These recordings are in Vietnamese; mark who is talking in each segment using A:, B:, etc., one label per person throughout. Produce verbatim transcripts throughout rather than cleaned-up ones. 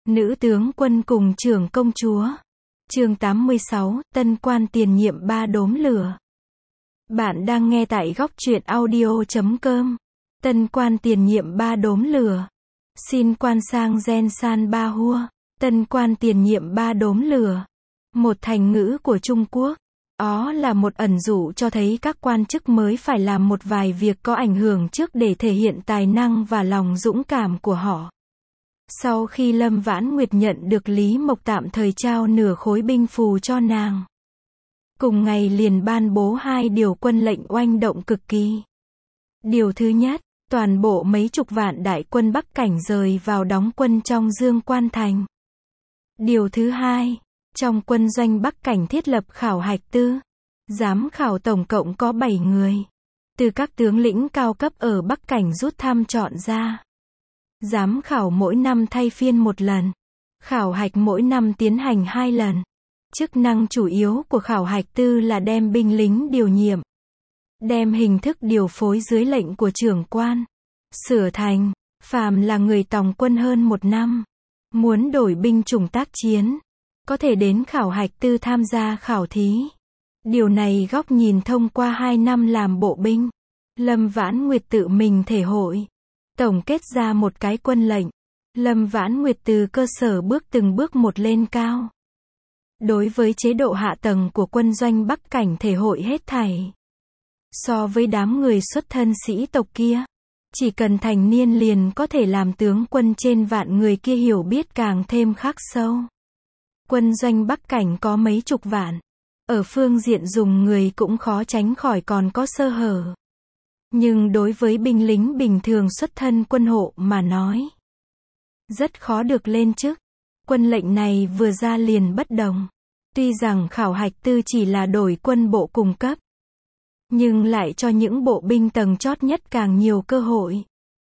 A: Nữ tướng quân cùng trưởng công chúa. Chương tám mươi sáu, tân quan tiền nhiệm ba đốm lửa. Bạn đang nghe tại góc truyện audio chấm com. Tân quan tiền nhiệm ba đốm lửa. Xin quan sang gen san ba hua. Tân quan tiền nhiệm ba đốm lửa. Một thành ngữ của Trung Quốc. Đó là một ẩn dụ cho thấy các quan chức mới phải làm một vài việc có ảnh hưởng trước để thể hiện tài năng và lòng dũng cảm của họ. Sau khi Lâm Vãn Nguyệt nhận được Lý Mộc tạm thời trao nửa khối binh phù cho nàng, cùng ngày liền ban bố hai điều quân lệnh oanh động cực kỳ. Điều thứ nhất, toàn bộ mấy chục vạn đại quân Bắc Cảnh rời vào đóng quân trong Dương Quan Thành. Điều thứ hai, trong quân doanh Bắc Cảnh thiết lập khảo hạch tư. Giám khảo tổng cộng có bảy người. Từ các tướng lĩnh cao cấp ở Bắc Cảnh rút thăm chọn ra. Giám khảo mỗi năm thay phiên một lần. Khảo hạch mỗi năm tiến hành hai lần. Chức năng chủ yếu của khảo hạch tư là đem binh lính điều nhiệm. Đem hình thức điều phối dưới lệnh của trưởng quan. Sửa thành, phàm là người tòng quân hơn một năm. Muốn đổi binh chủng tác chiến. Có thể đến khảo hạch tư tham gia khảo thí. Điều này góc nhìn thông qua hai năm làm bộ binh. Lâm Vãn Nguyệt tự mình thể hội. Tổng kết ra một cái quân lệnh. Lâm Vãn Nguyệt từ cơ sở bước từng bước một lên cao. Đối với chế độ hạ tầng của quân doanh Bắc Cảnh thể hội hết thảy. So với đám người xuất thân sĩ tộc kia, chỉ cần thành niên liền có thể làm tướng quân trên vạn người kia hiểu biết càng thêm khắc sâu. Quân doanh Bắc Cảnh có mấy chục vạn. Ở phương diện dùng người cũng khó tránh khỏi còn có sơ hở. Nhưng đối với binh lính bình thường xuất thân quân hộ mà nói, rất khó được lên chức. Quân lệnh này vừa ra liền bất đồng. Tuy rằng khảo hạch tư chỉ là đổi quân bộ cung cấp, nhưng lại cho những bộ binh tầng chót nhất càng nhiều cơ hội.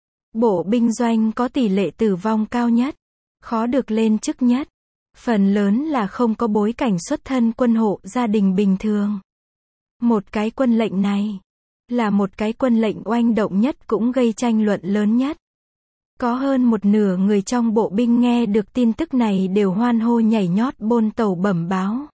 A: Bộ binh doanh có tỷ lệ tử vong cao nhất, khó được lên chức nhất. Phần lớn là không có bối cảnh xuất thân quân hộ gia đình bình thường. Một cái quân lệnh này là một cái quân lệnh oanh động nhất cũng gây tranh luận lớn nhất. Có hơn một nửa người trong bộ binh nghe được tin tức này đều hoan hô nhảy nhót bôn tàu bẩm báo.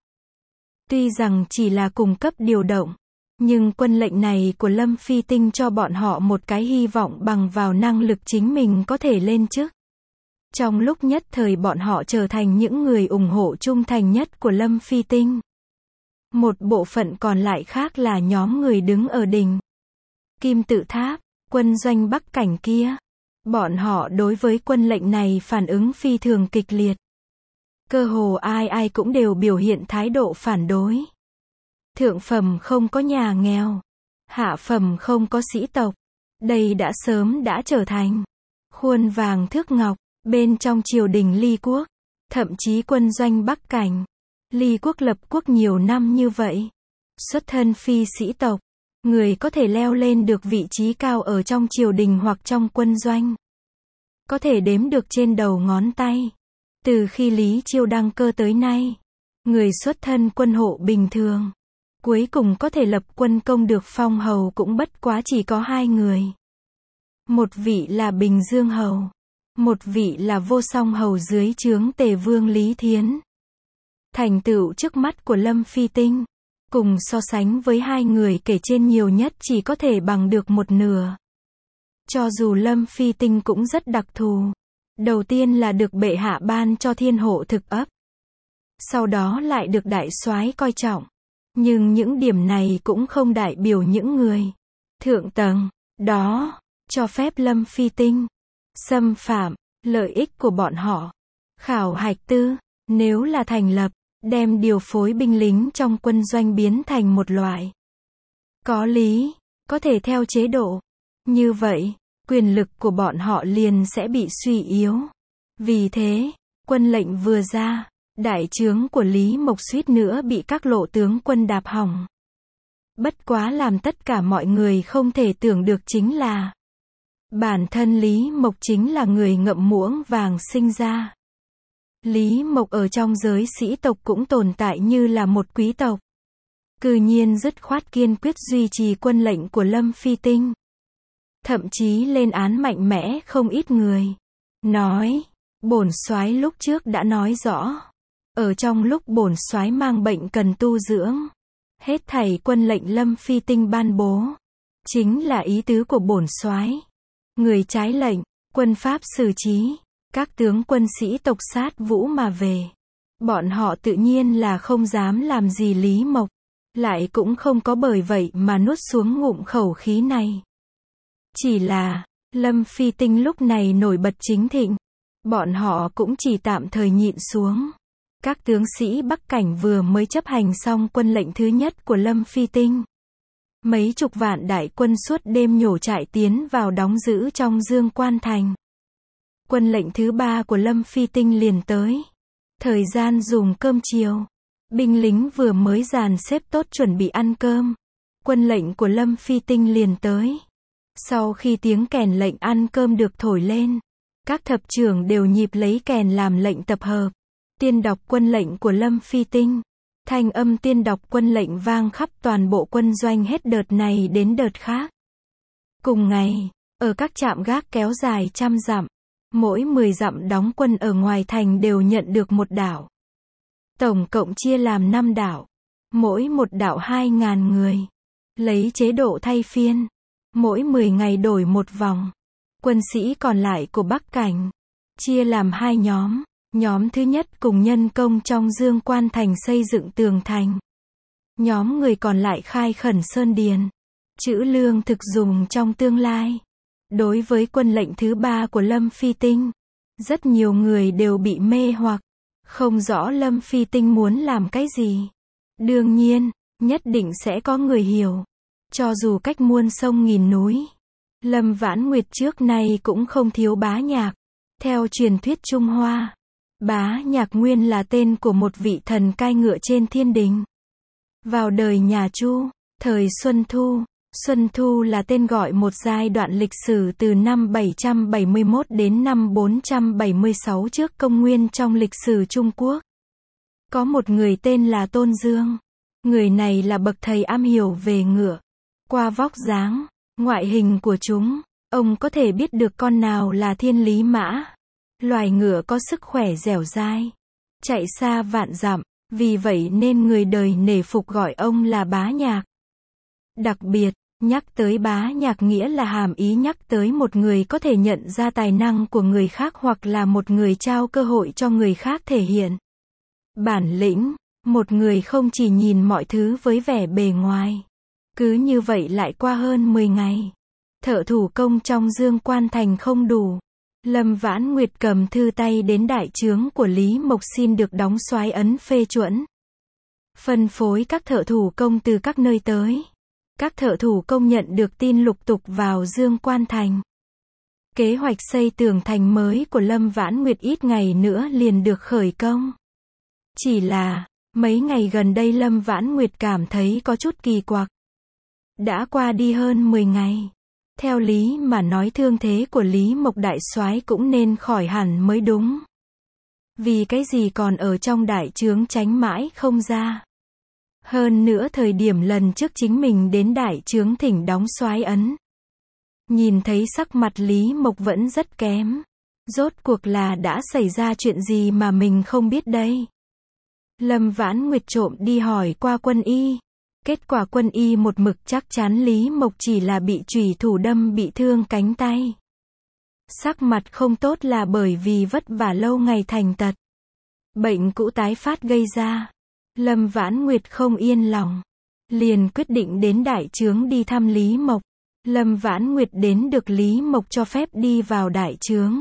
A: Tuy rằng chỉ là cung cấp điều động, nhưng quân lệnh này của Lâm Phi Tinh cho bọn họ một cái hy vọng bằng vào năng lực chính mình có thể lên chức. Trong lúc nhất thời bọn họ trở thành những người ủng hộ trung thành nhất của Lâm Phi Tinh. Một bộ phận còn lại khác là nhóm người đứng ở đỉnh Kim Tự Tháp, quân doanh Bắc Cảnh kia. Bọn họ đối với quân lệnh này phản ứng phi thường kịch liệt. Cơ hồ ai ai cũng đều biểu hiện thái độ phản đối. Thượng phẩm không có nhà nghèo, hạ phẩm không có sĩ tộc. Đây đã sớm đã trở thành khuôn vàng thước ngọc. Bên trong triều đình Ly Quốc, thậm chí quân doanh Bắc Cảnh, Ly Quốc lập quốc nhiều năm như vậy. Xuất thân phi sĩ tộc, người có thể leo lên được vị trí cao ở trong triều đình hoặc trong quân doanh. Có thể đếm được trên đầu ngón tay. Từ khi Lý Chiêu đăng cơ tới nay, người xuất thân quân hộ bình thường, cuối cùng có thể lập quân công được phong hầu cũng bất quá chỉ có hai người. Một vị là Bình Dương Hầu. Một vị là Vô Song Hầu dưới trướng Tề Vương Lý Thiến. Thành tựu trước mắt của Lâm Phi Tinh, cùng so sánh với hai người kể trên nhiều nhất chỉ có thể bằng được một nửa. Cho dù Lâm Phi Tinh cũng rất đặc thù. Đầu tiên là được bệ hạ ban cho thiên hộ thực ấp. Sau đó lại được đại soái coi trọng. Nhưng những điểm này cũng không đại biểu những người thượng tầng đó cho phép Lâm Phi Tinh xâm phạm lợi ích của bọn họ. Khảo hạch tư, nếu là thành lập, đem điều phối binh lính trong quân doanh biến thành một loại có lý, có thể theo chế độ. Như vậy, quyền lực của bọn họ liền sẽ bị suy yếu. Vì thế, quân lệnh vừa ra, đại trướng của Lý Mộc suýt nữa bị các lộ tướng quân đạp hỏng. Bất quá làm tất cả mọi người không thể tưởng được chính là bản thân Lý Mộc chính là người ngậm muỗng vàng sinh ra. Lý Mộc ở trong giới sĩ tộc cũng tồn tại như là một quý tộc. Cư nhiên dứt khoát kiên quyết duy trì quân lệnh của Lâm Phi Tinh. Thậm chí lên án mạnh mẽ không ít người. Nói, Bổn soái lúc trước đã nói rõ. Ở trong lúc bổn soái mang bệnh cần tu dưỡng. Hết thảy quân lệnh Lâm Phi Tinh ban bố. Chính là ý tứ của bổn soái. Người trái lệnh, quân pháp xử trí. Các tướng quân sĩ tộc sát vũ mà về. Bọn họ tự nhiên là không dám làm gì Lý Mộc. Lại cũng không có bởi vậy mà nuốt xuống ngụm khẩu khí này. Chỉ là, Lâm Phi Tinh lúc này nổi bật chính thịnh. Bọn họ cũng chỉ tạm thời nhịn xuống. Các tướng sĩ Bắc Cảnh vừa mới chấp hành xong quân lệnh thứ nhất của Lâm Phi Tinh. Mấy chục vạn đại quân suốt đêm nhổ trại tiến vào đóng giữ trong Dương Quan Thành. Quân lệnh thứ ba của Lâm Phi Tinh liền tới. Thời gian dùng cơm chiều. Binh lính vừa mới dàn xếp tốt chuẩn bị ăn cơm. Quân lệnh của Lâm Phi Tinh liền tới. Sau khi tiếng kèn lệnh ăn cơm được thổi lên, các thập trưởng đều nhịp lấy kèn làm lệnh tập hợp. Tiên đọc quân lệnh của Lâm Phi Tinh. Thanh âm tiên đọc quân lệnh vang khắp toàn bộ quân doanh hết đợt này đến đợt khác. Cùng ngày, ở các trạm gác kéo dài trăm dặm, mỗi mười dặm đóng quân ở ngoài thành đều nhận được một đảo. Tổng cộng chia làm năm đảo. Mỗi một đảo hai ngàn người. Lấy chế độ thay phiên. Mỗi mười ngày đổi một vòng. Quân sĩ còn lại của Bắc Cảnh chia làm hai nhóm. Nhóm thứ nhất cùng nhân công trong Dương Quan Thành xây dựng tường thành. Nhóm người còn lại khai khẩn sơn điền. Trữ lương thực dùng trong tương lai. Đối với quân lệnh thứ ba của Lâm Phi Tinh, rất nhiều người đều bị mê hoặc. Không rõ Lâm Phi Tinh muốn làm cái gì. Đương nhiên, nhất định sẽ có người hiểu. Cho dù cách muôn sông nghìn núi, Lâm Vãn Nguyệt trước nay cũng không thiếu bá nhạc. Theo truyền thuyết Trung Hoa, bá nhạc nguyên là tên của một vị thần cai ngựa trên thiên đình. Vào đời nhà Chu, thời Xuân Thu, Xuân Thu là tên gọi một giai đoạn lịch sử từ năm bảy trăm bảy mươi mốt đến năm bốn trăm bảy mươi sáu trước công nguyên trong lịch sử Trung Quốc. Có một người tên là Tôn Dương. Người này là bậc thầy am hiểu về ngựa. Qua vóc dáng, ngoại hình của chúng, ông có thể biết được con nào là thiên lý mã. Loài ngựa có sức khỏe dẻo dai, chạy xa vạn dặm, vì vậy nên người đời nể phục gọi ông là bá nhạc. Đặc biệt, nhắc tới bá nhạc nghĩa là hàm ý nhắc tới một người có thể nhận ra tài năng của người khác hoặc là một người trao cơ hội cho người khác thể hiện bản lĩnh, một người không chỉ nhìn mọi thứ với vẻ bề ngoài. Cứ như vậy lại qua hơn mười ngày. Thợ thủ công trong Dương Quan Thành không đủ. Lâm Vãn Nguyệt cầm thư tay đến đại trướng của Lý Mộc xin được đóng soái ấn phê chuẩn. Phân phối các thợ thủ công từ các nơi tới. Các thợ thủ công nhận được tin lục tục vào Dương Quan Thành. Kế hoạch xây tường thành mới của Lâm Vãn Nguyệt ít ngày nữa liền được khởi công. Chỉ là, mấy ngày gần đây Lâm Vãn Nguyệt cảm thấy có chút kỳ quặc. Đã qua đi hơn mười ngày. Theo lý mà nói thương thế của Lý Mộc đại soái cũng nên khỏi hẳn mới đúng. Vì cái gì còn ở trong đại trướng tránh mãi không ra. Hơn nữa thời điểm lần trước chính mình đến đại trướng thỉnh đóng soái ấn. Nhìn thấy sắc mặt Lý Mộc vẫn rất kém. Rốt cuộc là đã xảy ra chuyện gì mà mình không biết đây. Lâm Vãn Nguyệt trộm đi hỏi qua quân y. Kết quả quân y một mực chắc chắn Lý Mộc chỉ là bị chủy thủ đâm bị thương cánh tay. Sắc mặt không tốt là bởi vì vất vả lâu ngày thành tật. Bệnh cũ tái phát gây ra. Lâm Vãn Nguyệt không yên lòng. Liền quyết định đến đại trướng đi thăm Lý Mộc. Lâm Vãn Nguyệt đến được Lý Mộc cho phép đi vào đại trướng.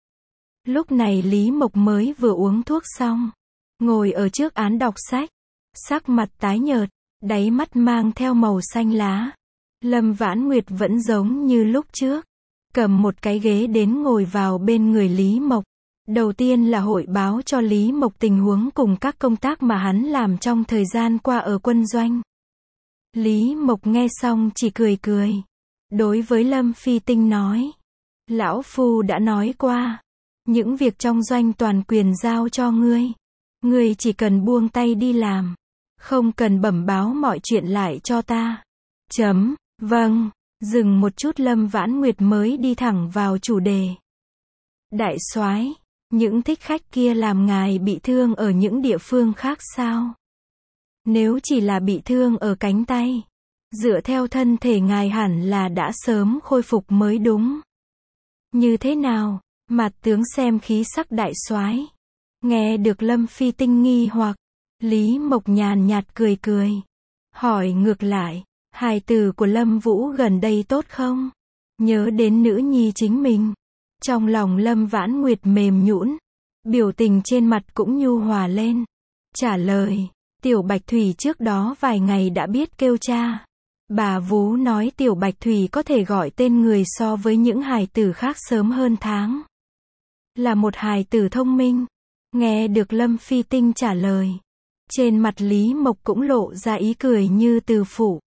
A: Lúc này Lý Mộc mới vừa uống thuốc xong. Ngồi ở trước án đọc sách. Sắc mặt tái nhợt. Đáy mắt mang theo màu xanh lá. Lâm Vãn Nguyệt vẫn giống như lúc trước. Cầm một cái ghế đến ngồi vào bên người Lý Mộc. Đầu tiên là hội báo cho Lý Mộc tình huống cùng các công tác mà hắn làm trong thời gian qua ở quân doanh. Lý Mộc nghe xong chỉ cười cười. Đối với Lâm Phi Tinh nói. Lão Phu đã nói qua. Những việc trong doanh toàn quyền giao cho ngươi. Ngươi chỉ cần buông tay đi làm. Không cần bẩm báo mọi chuyện lại cho ta. Chấm, vâng, dừng một chút Lâm Vãn Nguyệt mới đi thẳng vào chủ đề. Đại soái, Những thích khách kia làm ngài bị thương ở những địa phương khác sao? Nếu chỉ là bị thương ở cánh tay, dựa theo thân thể ngài hẳn là đã sớm khôi phục mới đúng. Như thế nào? Mặt tướng xem khí sắc đại soái. Nghe được Lâm Phi Tinh nghi hoặc, Lý Mộc nhàn nhạt cười cười. Hỏi ngược lại, hài tử của Lâm Vũ gần đây tốt không? Nhớ đến nữ nhi chính mình. Trong lòng Lâm Vãn Nguyệt mềm nhũn, biểu tình trên mặt cũng nhu hòa lên. Trả lời, Tiểu Bạch Thủy trước đó vài ngày đã biết kêu cha. Bà Vú nói Tiểu Bạch Thủy có thể gọi tên người so với những hài tử khác sớm hơn tháng. Là một hài tử thông minh. Nghe được Lâm Phi Tinh trả lời, trên mặt Lý Mộc cũng lộ ra ý cười như từ phụ.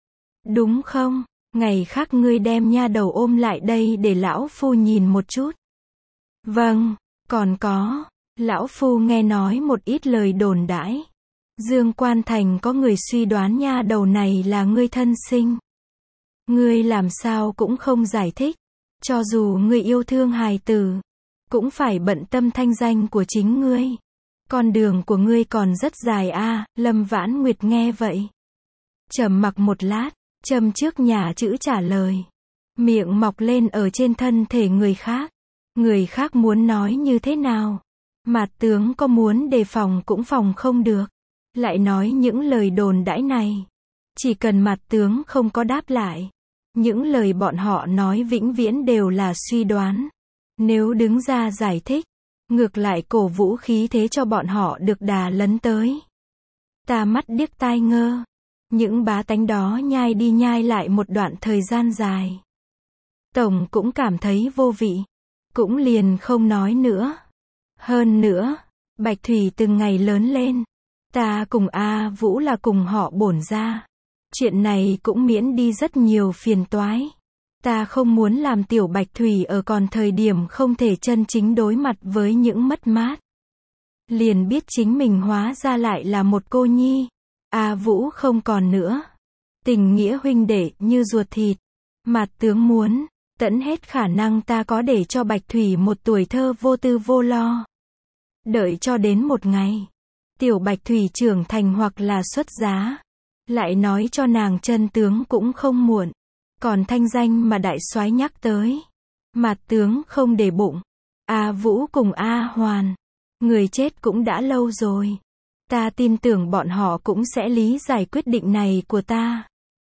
A: Đúng không? Ngày khác ngươi đem nha đầu ôm lại đây để lão phu nhìn một chút. Vâng, còn có, lão phu nghe nói một ít lời đồn đãi. Dương Quan Thành có người suy đoán nha đầu này là ngươi thân sinh. Ngươi làm sao cũng không giải thích. Cho dù ngươi yêu thương hài tử, cũng phải bận tâm thanh danh của chính ngươi. Con đường của ngươi còn rất dài a. À, Lâm Vãn Nguyệt nghe vậy, trầm mặc một lát, châm trước nhà chữ trả lời. Miệng mọc lên ở trên thân thể người khác. Người khác muốn nói như thế nào? Mạt tướng có muốn đề phòng cũng phòng không được. Lại nói những lời đồn đãi này. Chỉ cần Mạt tướng không có đáp lại, những lời bọn họ nói vĩnh viễn đều là suy đoán. Nếu đứng ra giải thích, ngược lại cổ vũ khí thế cho bọn họ được đà lấn tới. Ta mắt điếc tai ngơ. Những bá tánh đó nhai đi nhai lại một đoạn thời gian dài. Tổng cũng cảm thấy vô vị. Cũng liền không nói nữa. Hơn nữa, Bạch Thủy từng ngày lớn lên. Ta cùng A Vũ là cùng họ bổn ra. Chuyện này cũng miễn đi rất nhiều phiền toái. Ta không muốn làm Tiểu Bạch Thủy ở còn thời điểm không thể chân chính đối mặt với những mất mát. Liền biết chính mình hóa ra lại là một cô nhi. A Vũ không còn nữa. Tình nghĩa huynh đệ như ruột thịt. Mạt tướng muốn, tận hết khả năng ta có để cho Bạch Thủy một tuổi thơ vô tư vô lo. Đợi cho đến một ngày, Tiểu Bạch Thủy trưởng thành hoặc là xuất giá, lại nói cho nàng chân tướng cũng không muộn. Còn thanh danh mà đại soái nhắc tới, Mạt tướng không để bụng. A Vũ cùng A Hoàn, người chết cũng đã lâu rồi. Ta tin tưởng bọn họ cũng sẽ lý giải quyết định này của ta.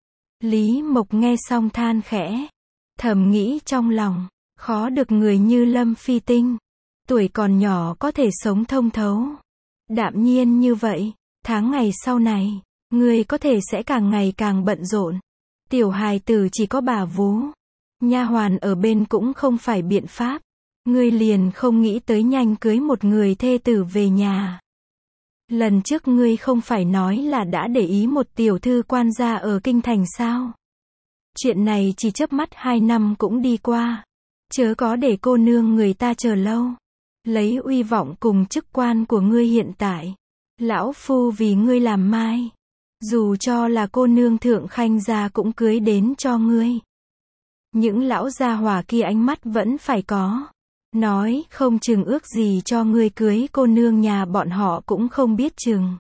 A: Lý Mộc nghe xong than khẽ, thầm nghĩ trong lòng, khó được người như Lâm Phi Tinh, tuổi còn nhỏ có thể sống thông thấu, đạm nhiên như vậy. Tháng ngày sau này, người có thể sẽ càng ngày càng bận rộn. Tiểu hài tử chỉ có bà Vú, nha hoàn ở bên cũng không phải biện pháp. Ngươi liền không nghĩ tới nhanh cưới một người thê tử về nhà. Lần trước ngươi không phải nói là đã để ý một tiểu thư quan gia ở kinh thành sao? Chuyện này chỉ chớp mắt hai năm cũng đi qua. Chớ có để cô nương người ta chờ lâu. Lấy uy vọng cùng chức quan của ngươi hiện tại, lão phu vì ngươi làm mai. Dù cho là cô nương thượng khanh gia cũng cưới đến cho ngươi. Những lão gia hỏa kia ánh mắt vẫn phải có. Nói không chừng ước gì cho ngươi cưới cô nương nhà bọn họ cũng không biết chừng.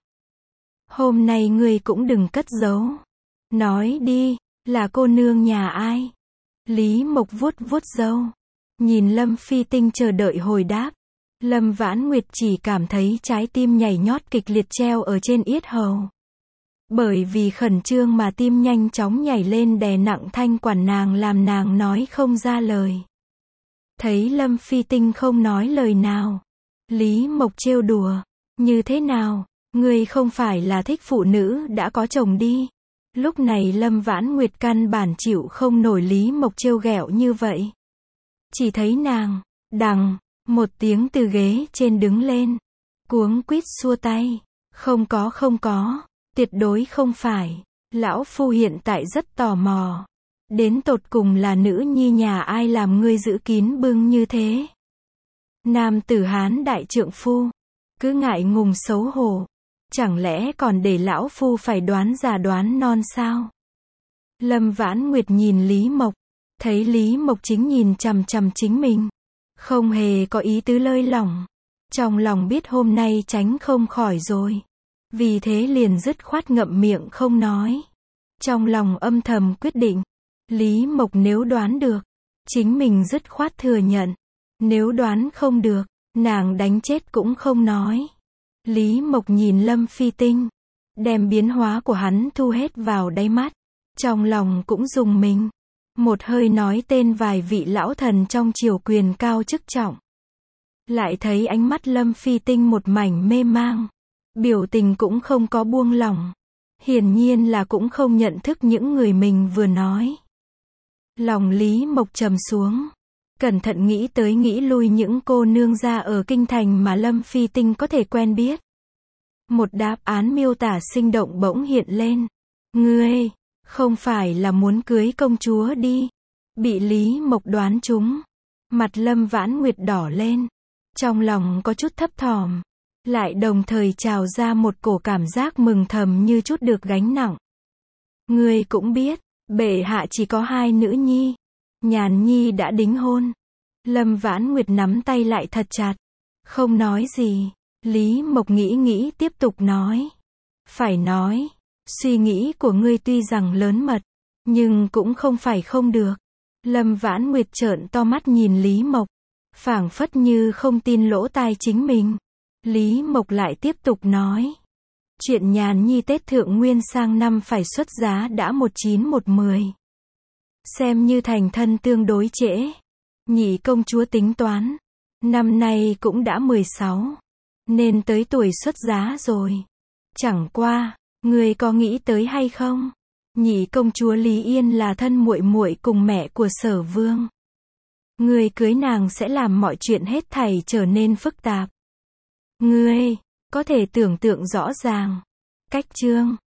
A: Hôm nay ngươi cũng đừng cất giấu. Nói đi, là cô nương nhà ai? Lý Mộc vuốt vuốt râu, nhìn Lâm Phi Tinh chờ đợi hồi đáp. Lâm Vãn Nguyệt chỉ cảm thấy trái tim nhảy nhót kịch liệt treo ở trên yết hầu. Bởi vì khẩn trương mà tim nhanh chóng nhảy lên đè nặng thanh quản nàng làm nàng nói không ra lời. Thấy Lâm Phi Tinh không nói lời nào, Lý Mộc trêu đùa, như thế nào, ngươi không phải là thích phụ nữ đã có chồng đi. Lúc này Lâm Vãn Nguyệt căn bản chịu không nổi Lý Mộc trêu ghẹo như vậy. Chỉ thấy nàng, đằng, một tiếng từ ghế trên đứng lên, cuống quýt xua tay, không có không có, tuyệt đối không phải, lão phu hiện tại rất tò mò. Đến tột cùng là nữ nhi nhà ai làm ngươi giữ kín bưng như thế? Nam tử Hán đại trượng phu, cứ ngại ngùng xấu hổ, chẳng lẽ còn để lão phu phải đoán già đoán non sao? Lâm Vãn Nguyệt nhìn Lý Mộc, thấy Lý Mộc chính nhìn chằm chằm chính mình, Không hề có ý tứ lơi lỏng. Trong lòng biết hôm nay tránh không khỏi rồi. Vì thế liền dứt khoát ngậm miệng không nói. Trong lòng âm thầm quyết định. Lý Mộc nếu đoán được, chính mình dứt khoát thừa nhận. Nếu đoán không được, nàng đánh chết cũng không nói. Lý Mộc nhìn Lâm Phi Tinh, đem biến hóa của hắn thu hết vào đáy mắt. Trong lòng cũng rùng mình. Một hơi nói tên vài vị lão thần trong triều quyền cao chức trọng. Lại thấy ánh mắt Lâm Phi Tinh một mảnh mê mang. Biểu tình cũng không có buông lỏng. Hiển nhiên là cũng không nhận thức những người mình vừa nói. Lòng Lý Mộc trầm xuống. Cẩn thận nghĩ tới nghĩ lui những cô nương gia ở kinh thành mà Lâm Phi Tinh có thể quen biết. Một đáp án miêu tả sinh động bỗng hiện lên. Ngươi, không phải là muốn cưới công chúa đi. Bị Lý Mộc đoán trúng. Mặt Lâm Vãn Nguyệt đỏ lên. Trong lòng có chút thấp thỏm. Lại đồng thời trào ra một cổ cảm giác mừng thầm như chút được gánh nặng. Ngươi cũng biết, bệ hạ chỉ có hai nữ nhi. Nhàn nhi đã đính hôn. Lâm Vãn Nguyệt nắm tay lại thật chặt. Không nói gì. Lý Mộc nghĩ nghĩ tiếp tục nói. Phải nói, suy nghĩ của ngươi tuy rằng lớn mật, nhưng cũng không phải không được. Lâm Vãn Nguyệt trợn to mắt nhìn Lý Mộc, phảng phất như không tin lỗ tai chính mình. Lý Mộc lại tiếp tục nói. Chuyện Nhàn nhi Tết Thượng Nguyên sang năm phải xuất giá đã một chín một mười. Xem như thành thân tương đối trễ. Nhị công chúa tính toán. Năm nay cũng đã mười sáu. Nên tới tuổi xuất giá rồi. Chẳng qua, ngươi có nghĩ tới hay không? Nhị công chúa Lý Yên là thân muội muội cùng mẹ của Sở Vương. Ngươi cưới nàng sẽ làm mọi chuyện hết thảy trở nên phức tạp. Ngươi, có thể tưởng tượng rõ ràng. Cách chương